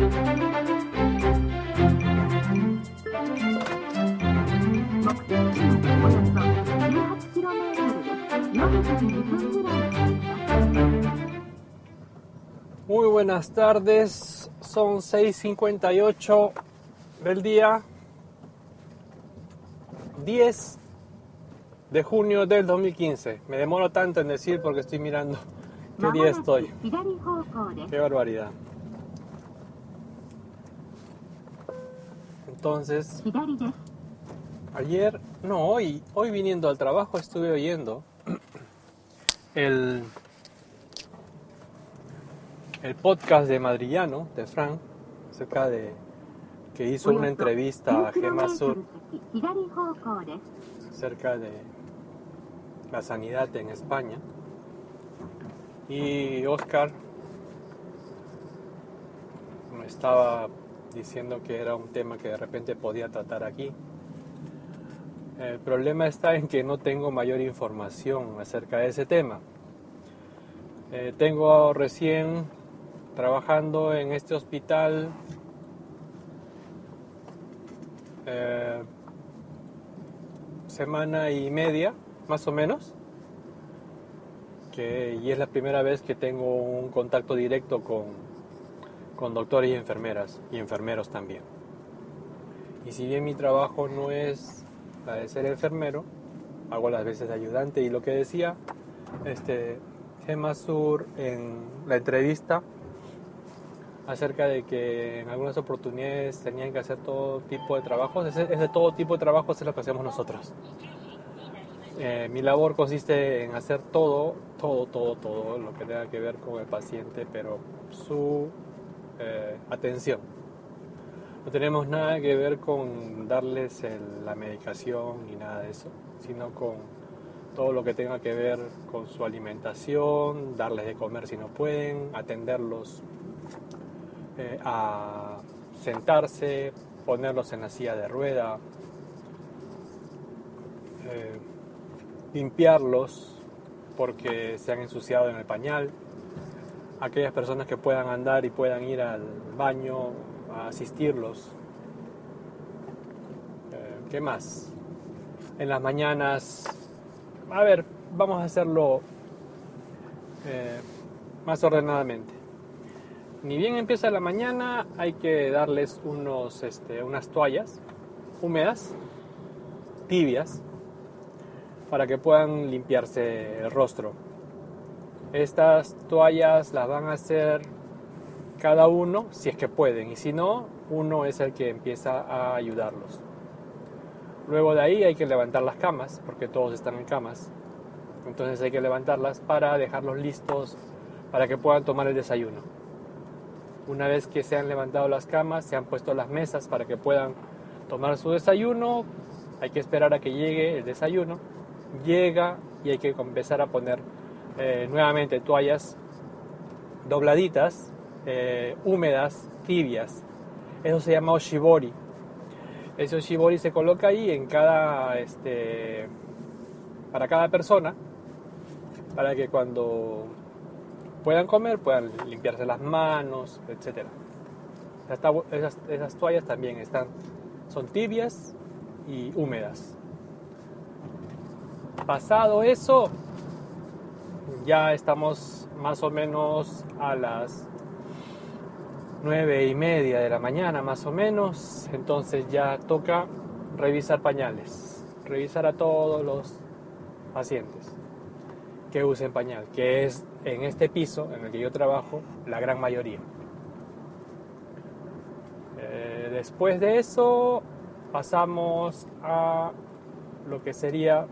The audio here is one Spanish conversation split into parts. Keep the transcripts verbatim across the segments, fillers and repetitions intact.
Muy buenas tardes, son seis cincuenta y ocho del día diez de junio del dos mil quince. Me demoro tanto en decir porque estoy mirando qué día estoy. Qué barbaridad. Entonces, ayer, no, hoy, hoy viniendo al trabajo estuve oyendo el, el podcast de Madrillano, de Fran, acerca de que hizo una entrevista a Gema Sur acerca de la sanidad en España, y Oscar me estaba diciendo que era un tema que de repente podía tratar aquí. El problema está en que no tengo mayor información acerca de ese tema. Eh, tengo recién trabajando en este hospital eh, semana y media, más o menos, que, y es la primera vez que tengo un contacto directo con, con doctores y enfermeras, y enfermeros también. Y si bien mi trabajo no es la de ser enfermero, hago las veces de ayudante, y lo que decía este, Gema Sur en la entrevista acerca de que en algunas oportunidades tenían que hacer todo tipo de trabajos, ese, ese todo tipo de trabajos es lo que hacemos nosotros. Eh, mi labor consiste en hacer todo, todo, todo, todo lo que tenga que ver con el paciente, pero su eh, atención. No tenemos nada que ver con darles el, la medicación ni nada de eso, sino con todo lo que tenga que ver con su alimentación, darles de comer si no pueden, atenderlos eh, a sentarse, ponerlos en la silla de rueda, eh, limpiarlos porque se han ensuciado en el pañal, aquellas personas que puedan andar y puedan ir al baño a asistirlos. Eh, ¿Qué más? En las mañanas, a ver, vamos a hacerlo eh, más ordenadamente. Ni bien empieza la mañana, hay que darles unos, este, unas toallas húmedas, tibias, para que puedan limpiarse el rostro. Estas toallas las van a hacer cada uno si es que pueden, y si no, uno es el que empieza a ayudarlos. Luego de ahí hay que levantar las camas, porque todos están en camas. Entonces hay que levantarlas para dejarlos listos para que puedan tomar el desayuno. Una vez que se han levantado las camas, se han puesto las mesas para que puedan tomar su desayuno. Hay que esperar a que llegue el desayuno. Llega y hay que empezar a poner eh, nuevamente toallas dobladitas, eh, húmedas, tibias. Eso se llama oshibori. Ese oshibori se coloca ahí en cada, este, para cada persona, para que cuando puedan comer puedan limpiarse las manos, etcétera. Esas, esas toallas también están, son tibias y húmedas. Pasado eso, ya estamos más o menos a las nueve y media de la mañana, más o menos. Entonces ya toca revisar pañales, revisar a todos los pacientes que usen pañal, que es en este piso en el que yo trabajo la gran mayoría. Eh, después de eso pasamos a lo que sería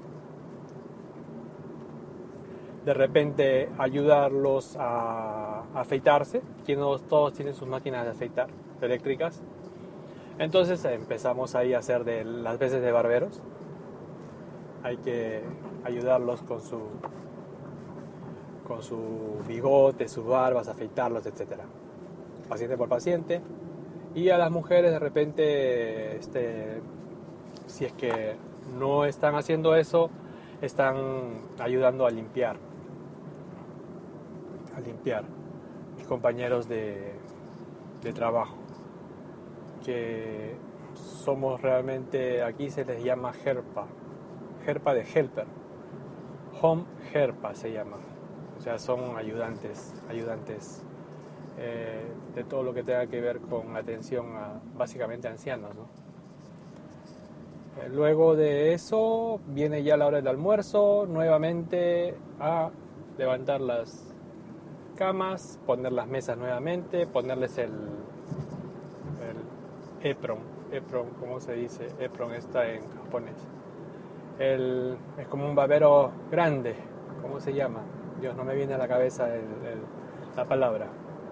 de repente ayudarlos a afeitarse, que no todos tienen sus máquinas de afeitar eléctricas. Entonces empezamos ahí a hacer de las veces de barberos. Hay que ayudarlos con su con su bigote, sus barbas, afeitarlos, etcétera. Paciente por paciente. Y a las mujeres de repente, este, si es que no están haciendo eso, están ayudando a limpiar. A limpiar. Mis compañeros de, de trabajo, que somos realmente, aquí se les llama Herpa, Herpa de helper, Home Herpa se llama, o sea, son ayudantes, ayudantes eh, de todo lo que tenga que ver con atención a básicamente ancianos, ¿no? Eh, luego de eso viene ya la hora del almuerzo, nuevamente a levantar las camas, poner las mesas nuevamente, ponerles el, el apron, apron, ¿cómo se dice? Apron está en japonés. El, es como un babero grande, ¿cómo se llama? Dios, no me viene a la cabeza el, el, la palabra.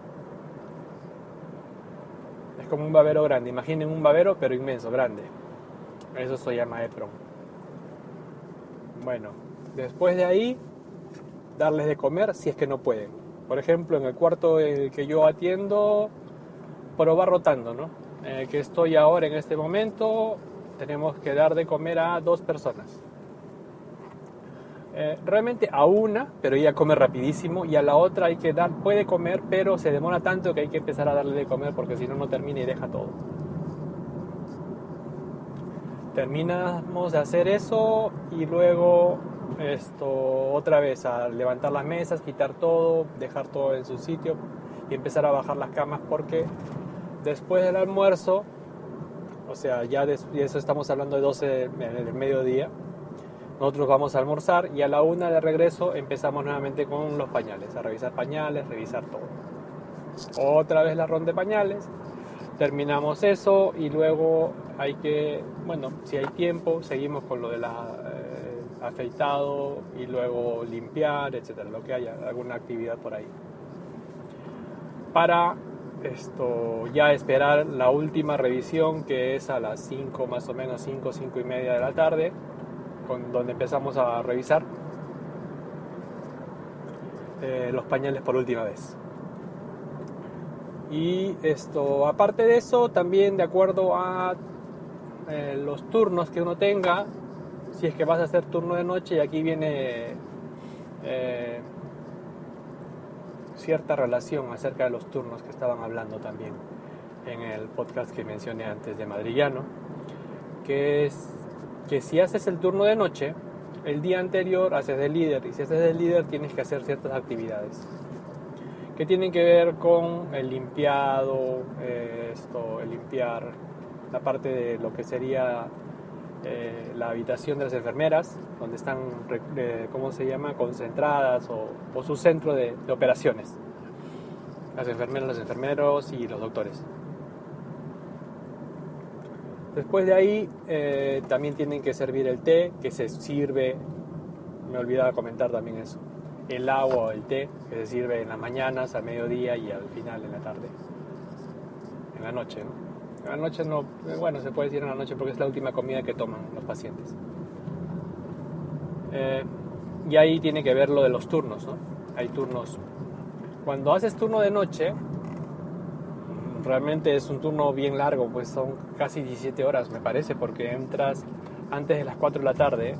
Es como un babero grande, imaginen un babero pero inmenso, grande. Eso se llama apron. Bueno, después de ahí, darles de comer si es que no pueden. Por ejemplo, en el cuarto en el que yo atiendo, pero va rotando, ¿no? En el que estoy ahora en este momento, tenemos que dar de comer a dos personas. Eh, realmente a una, pero ella come rapidísimo, y a la otra hay que dar, puede comer, pero se demora tanto que hay que empezar a darle de comer porque si no, no termina y deja todo. Terminamos de hacer eso y luego esto otra vez a levantar las mesas, quitar todo, dejar todo en su sitio y empezar a bajar las camas porque después del almuerzo, o sea, ya de eso estamos hablando de doce del mediodía, nosotros vamos a almorzar y a la una de regreso empezamos nuevamente con los pañales, a revisar pañales, revisar todo. Otra vez la ronda de pañales, terminamos eso y luego hay que, bueno, si hay tiempo, seguimos con lo de la eh, afeitado y luego limpiar, etcétera, lo que haya, alguna actividad por ahí. Para esto ya esperar la última revisión que es a las cinco más o menos, cinco, cinco y media de la tarde, con, donde empezamos a revisar eh, los pañales por última vez. Y esto, aparte de eso, también de acuerdo a eh, los turnos que uno tenga, si es que vas a hacer turno de noche, y aquí viene eh, cierta relación acerca de los turnos que estaban hablando también en el podcast que mencioné antes de Madrillano, que es que si haces el turno de noche, el día anterior haces de líder, y si haces de líder tienes que hacer ciertas actividades que tienen que ver con el limpiado, eh, esto, el limpiar la parte de lo que sería eh, la habitación de las enfermeras, donde están, eh, ¿cómo se llama?, concentradas, o, o su centro de, de operaciones. Las enfermeras, los enfermeros y los doctores. Después de ahí eh, también tienen que servir el té, que se sirve, me olvidaba comentar también eso, el agua o el té, que se sirve en las mañanas, al mediodía y al final en la tarde, en la noche, ¿no? En la noche no, bueno, se puede decir en la noche porque es la última comida que toman los pacientes. Eh, y ahí tiene que ver lo de los turnos, ¿no? Hay turnos. Cuando haces turno de noche, realmente es un turno bien largo, pues son casi diecisiete horas, me parece, porque entras antes de las cuatro de la tarde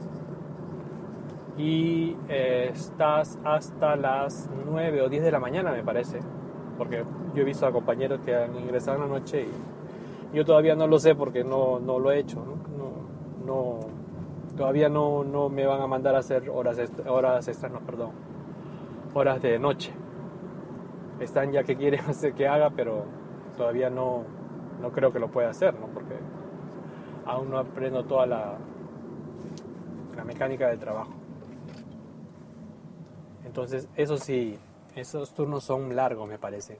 y eh, estás hasta las nueve o diez de la mañana, me parece, porque yo he visto a compañeros que han ingresado en la noche y yo todavía no lo sé porque no, no lo he hecho, ¿no? No, no, todavía no, no me van a mandar a hacer horas extras, horas extras, no, perdón, horas de noche. Están ya que quieren hacer que haga, pero todavía no, no creo que lo pueda hacer, ¿no? Porque aún no aprendo toda la, la mecánica del trabajo. Entonces, eso sí, esos turnos son largos, me parece.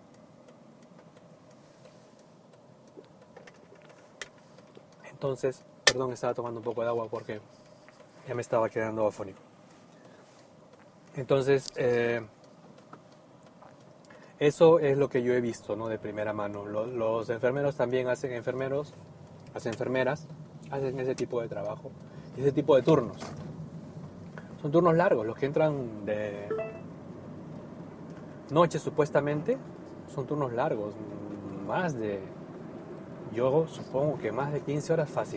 Entonces, perdón, estaba tomando un poco de agua porque ya me estaba quedando afónico. Entonces, eh, eso es lo que yo he visto, ¿no? De primera mano. Los, los enfermeros también hacen enfermeros, las enfermeras hacen ese tipo de trabajo, ese tipo de turnos. Son turnos largos, los que entran de noche supuestamente, son turnos largos, más de, yo supongo que más de quince horas fácil.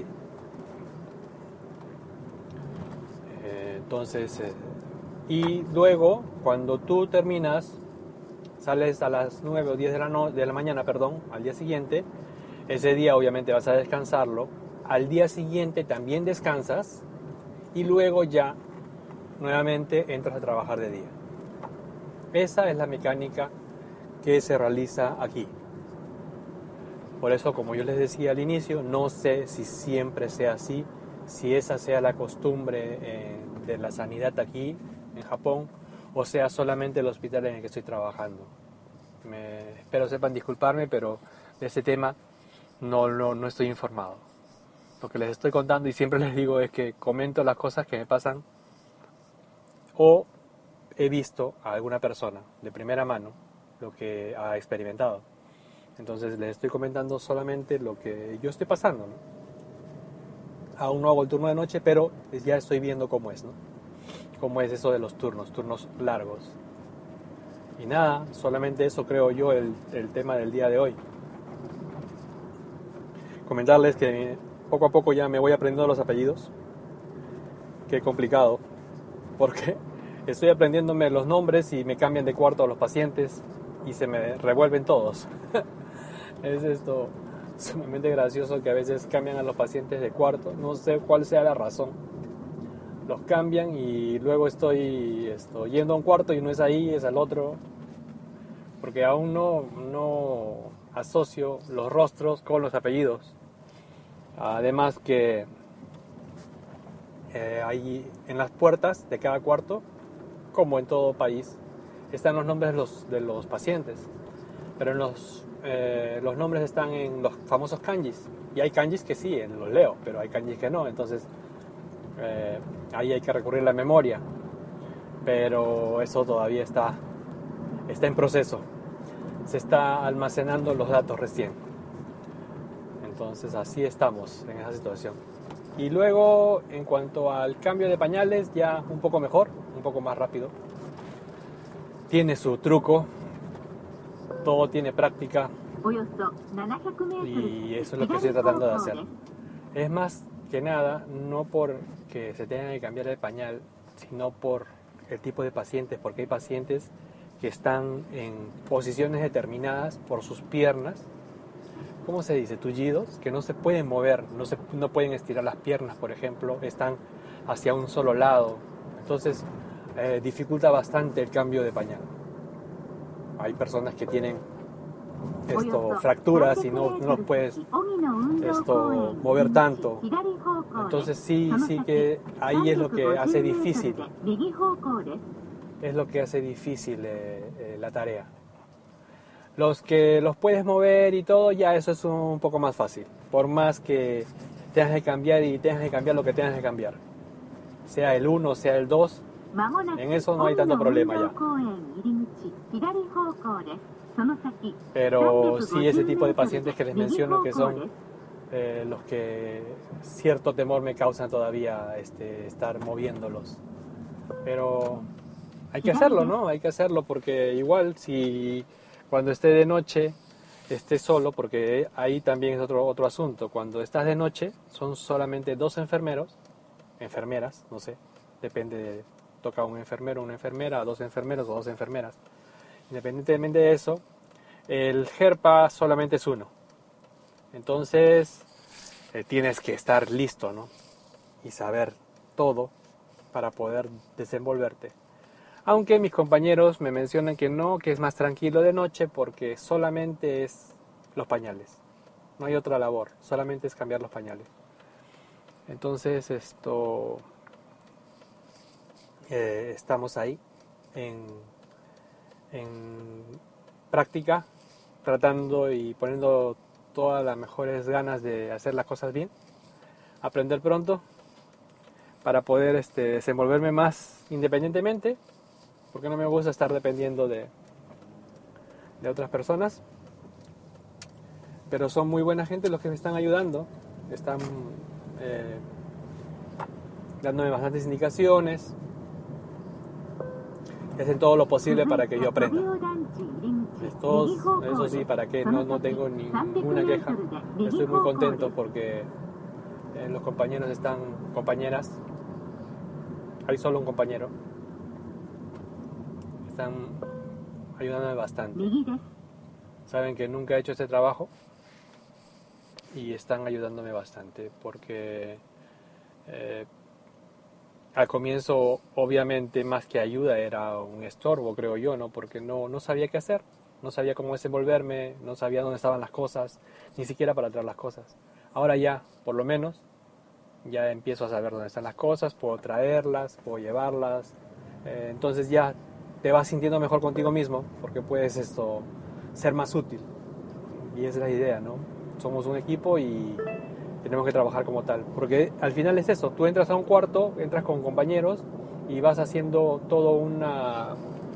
Eh, entonces, eh, y luego, cuando tú terminas, sales a las nueve o diez de la, no- de la mañana, perdón, al día siguiente, ese día obviamente vas a descansarlo, al día siguiente también descansas y luego ya nuevamente entras a trabajar de día. Esa es la mecánica que se realiza aquí. Por eso, como yo les decía al inicio, no sé si siempre sea así, si esa sea la costumbre eh, de la sanidad aquí en Japón, o sea solamente el hospital en el que estoy trabajando. Me, espero sepan disculparme, pero de ese tema no, no, no estoy informado. Lo que les estoy contando y siempre les digo es que comento las cosas que me pasan o he visto a alguna persona de primera mano lo que ha experimentado. Entonces les estoy comentando solamente lo que yo estoy pasando, ¿no? Aún no hago el turno de noche, pero ya estoy viendo cómo es, ¿no? Cómo es eso de los turnos, turnos largos. Y nada, solamente eso creo yo el, el tema del día de hoy. Comentarles que poco a poco ya me voy aprendiendo los apellidos. Qué complicado, porque estoy aprendiéndome los nombres y me cambian de cuarto a los pacientes y se me revuelven todos. Es esto sumamente gracioso que a veces cambian a los pacientes de cuarto, no sé cuál sea la razón. Los cambian y luego estoy, estoy yendo a un cuarto y no es ahí, es al otro, porque aún no, no asocio los rostros con los apellidos. Además que eh, hay en las puertas de cada cuarto, como en todo país, están los nombres de los, de los pacientes, pero en los Eh, los nombres están en los famosos kanjis y hay kanjis que sí, los leo, pero hay kanjis que no, entonces eh, ahí hay que recurrir a la memoria, pero eso todavía está, está en proceso, se está almacenando los datos recién, entonces así estamos en esa situación. Y luego en cuanto al cambio de pañales, ya un poco mejor, un poco más rápido, tiene su truco. Todo tiene práctica y eso es lo que estoy tratando de hacer. Es más que nada, no porque se tenga que cambiar el pañal, sino por el tipo de pacientes, porque hay pacientes que están en posiciones determinadas por sus piernas, ¿cómo se dice? Tullidos, que no se pueden mover, no, se, no pueden estirar las piernas, por ejemplo, están hacia un solo lado. Entonces, eh, dificulta bastante el cambio de pañal. Hay personas que tienen esto, fracturas y no, no puedes esto, mover tanto. Entonces sí, sí que ahí es lo que hace difícil. Es lo que hace difícil eh, eh, la tarea. Los que los puedes mover y todo, ya eso es un poco más fácil. Por más que tengas que cambiar y tengas que cambiar lo que tengas que cambiar. Sea el uno, sea el dos, en eso no hay tanto problema ya. Pero sí ese tipo de pacientes que les menciono que son eh, los que cierto temor me causan todavía este, estar moviéndolos. Pero hay que hacerlo, ¿no? Hay que hacerlo porque igual si cuando esté de noche esté solo, porque ahí también es otro, otro asunto. Cuando estás de noche son solamente dos enfermeros, enfermeras, no sé, depende de, toca un enfermero, una enfermera, dos enfermeros o dos enfermeras. Independientemente de eso, el Herpa solamente es uno. Entonces eh, tienes que estar listo, ¿no? Y saber todo para poder desenvolverte. Aunque mis compañeros me mencionan que no, que es más tranquilo de noche porque solamente es los pañales. No hay otra labor, solamente es cambiar los pañales. Entonces esto eh, estamos ahí en, en práctica, tratando y poniendo todas las mejores ganas de hacer las cosas bien, aprender pronto para poder este, desenvolverme más independientemente, porque no me gusta estar dependiendo de, de otras personas, pero son muy buena gente los que me están ayudando, están eh, dándome bastantes indicaciones, hacen todo lo posible para que yo aprenda. Todos, eso sí, para que no, no tengo ninguna queja, estoy muy contento porque eh, los compañeros están, compañeras, hay solo un compañero, están ayudándome bastante. Saben que nunca he hecho este trabajo y están ayudándome bastante porque eh, al comienzo obviamente más que ayuda era un estorbo, creo yo, ¿no? Porque no, no sabía qué hacer, no sabía cómo desenvolverme, no sabía dónde estaban las cosas, ni siquiera para traer las cosas. Ahora ya, por lo menos, ya empiezo a saber dónde están las cosas, puedo traerlas, puedo llevarlas, eh, entonces ya te vas sintiendo mejor contigo mismo porque puedes esto ser más útil. Y esa es la idea, ¿no? Somos un equipo y tenemos que trabajar como tal. Porque al final es eso, tú entras a un cuarto, entras con compañeros y vas haciendo todo una...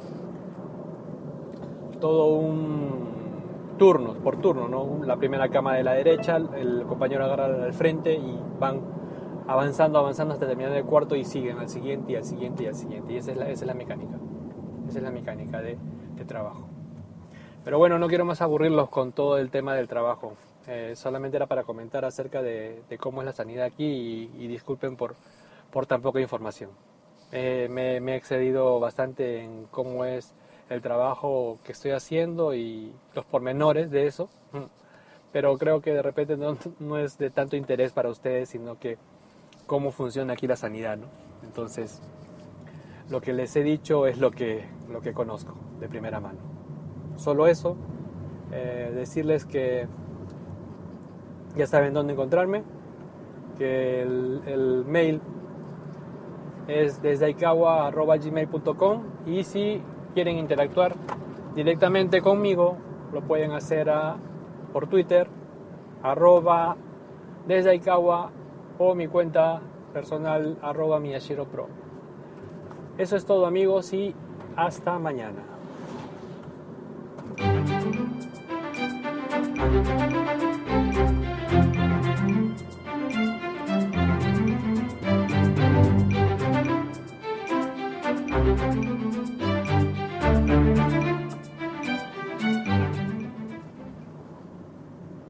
todo un turno, por turno, ¿no? La primera cama de la derecha, el compañero agarra al frente y van avanzando, avanzando hasta terminar el cuarto y siguen al siguiente y al siguiente y al siguiente. Y esa es la, esa es la mecánica. Esa es la mecánica de, de trabajo. Pero bueno, no quiero más aburrirlos con todo el tema del trabajo. Eh, solamente era para comentar acerca de, de cómo es la sanidad aquí y, y disculpen por, por tan poca información. Eh, me, me he excedido bastante en cómo es el trabajo que estoy haciendo y los pormenores de eso. Pero creo que de repente no, no es de tanto interés para ustedes, sino que cómo funciona aquí la sanidad, ¿no? Entonces, lo que les he dicho es lo que, lo que conozco de primera mano. Solo eso, eh, decirles que ya saben dónde encontrarme, que el, el mail es desde aikawa arroba gmail punto com y si quieren interactuar directamente conmigo lo pueden hacer a, por Twitter arroba desde aikawa o mi cuenta personal arroba miyashiro pro. Eso es todo, amigos, y hasta mañana. Thank you.